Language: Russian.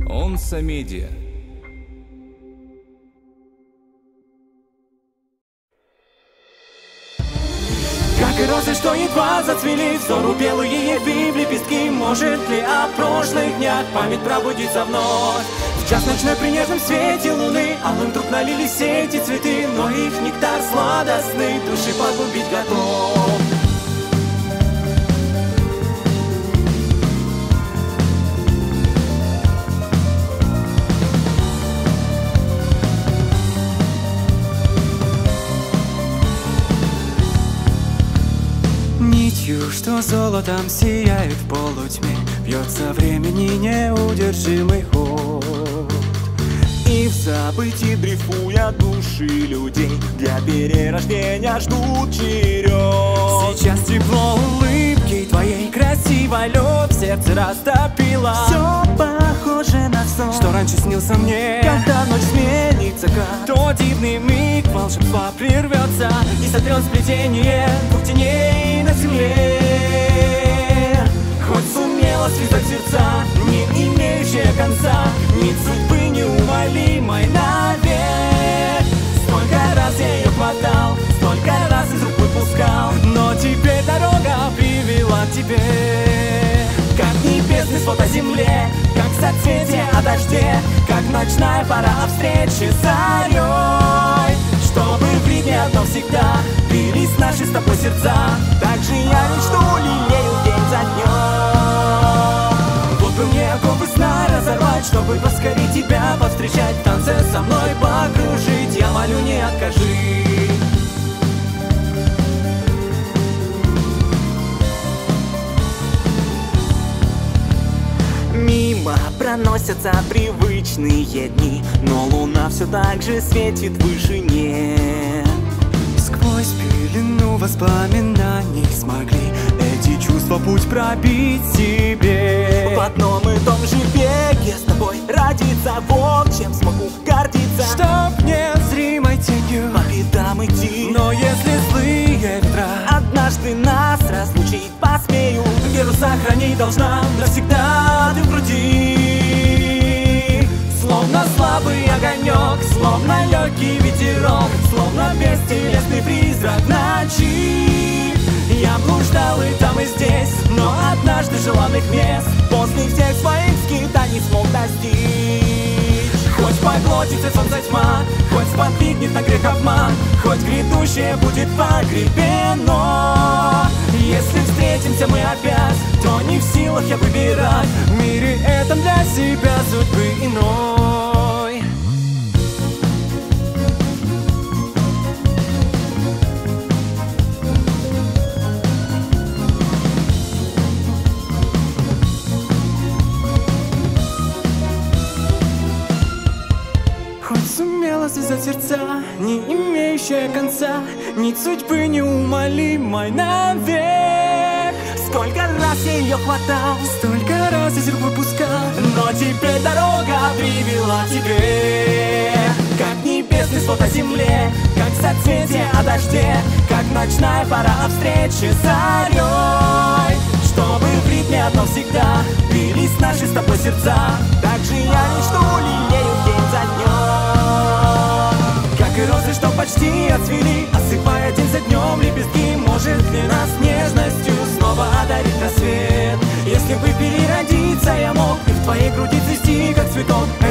Онса Медиа. Как и розы, что едва зацвели, взору белые ветви в лепестки. Может ли о прошлых днях память пробудиться вновь? В час ночной при нежном свете луны алым вдруг налились все эти цветы, но их нектар сладостный души погубить готов. Нитью, что золотом сияет в полутьме, бьется времени неудержимый ход. И в забытии дрейфуя души людей для перерождения ждут черед. Сейчас тепло улыбки твоей красивой лед в сердце растопило. Все похоже на сон, что раньше снился мне, когда ночь сменится как то дивный миг волшебства прервется и сотрет сплетение двух теней на земле. Хоть сумела связать сердца, не имеющая конца, нить судьбы неумолимой навек. Сколько раз я ее хватал, столько раз из рук выпускал, но теперь дорога привела к тебе. Как небесный свод о земле, как соцветие о дожде, как ночная пора о встрече с зарей. Чтобы в ритме одном всегда бились наши с тобой сердца, так же я мечту лелею день за днем. Вот бы мне оковы сна разорвать, чтобы поскорее тебя повстречать, в танце со мной покружить, я молю, не откажи. Мимо проносятся привычные дни, но луна все так же светит в вышине. Сквозь пелену воспоминаний смогли эти чувства путь пробить себе. В одном и том же веке с тобой родиться, вот чем смогу гордиться. Чтоб незримой тенью по пятам идти, но если злые ветра однажды нас разлучить посмею, веру сохранить должна навсегда ты в груди. Словно слабый огонек, словно легкий ветерок, словно бестелесный призрак ночи. Я блуждал и там, и здесь, но однажды желанных мест после всех своих скитаний смог достичь. Хоть поглотится солнце тьма, хоть сподвигнет на грех обман, хоть грядущее будет погребено. Если встретимся мы опять, то не в силах я выбирать в мире этом для себя судьбы иной. хоть сумела связать сердца, не имеющая конца, нить судьбы неумолимой навек. Сколько раз я ее хватал, столько раз из рук выпускал, но теперь дорога привела к тебе. Как небесный свод о земле, как соцветие о дожде, как ночная пора о встрече с зарей. Чтобы в ритме одном всегда бились наши с тобой сердца, так же я мечту лелею день за днем. Как и розы, что почти отцвели, осыпая день за днем лепестки, может ли нас нежностью снова одарить рассвет? Если бы переродиться я мог и в твоей груди цвести, как цветок,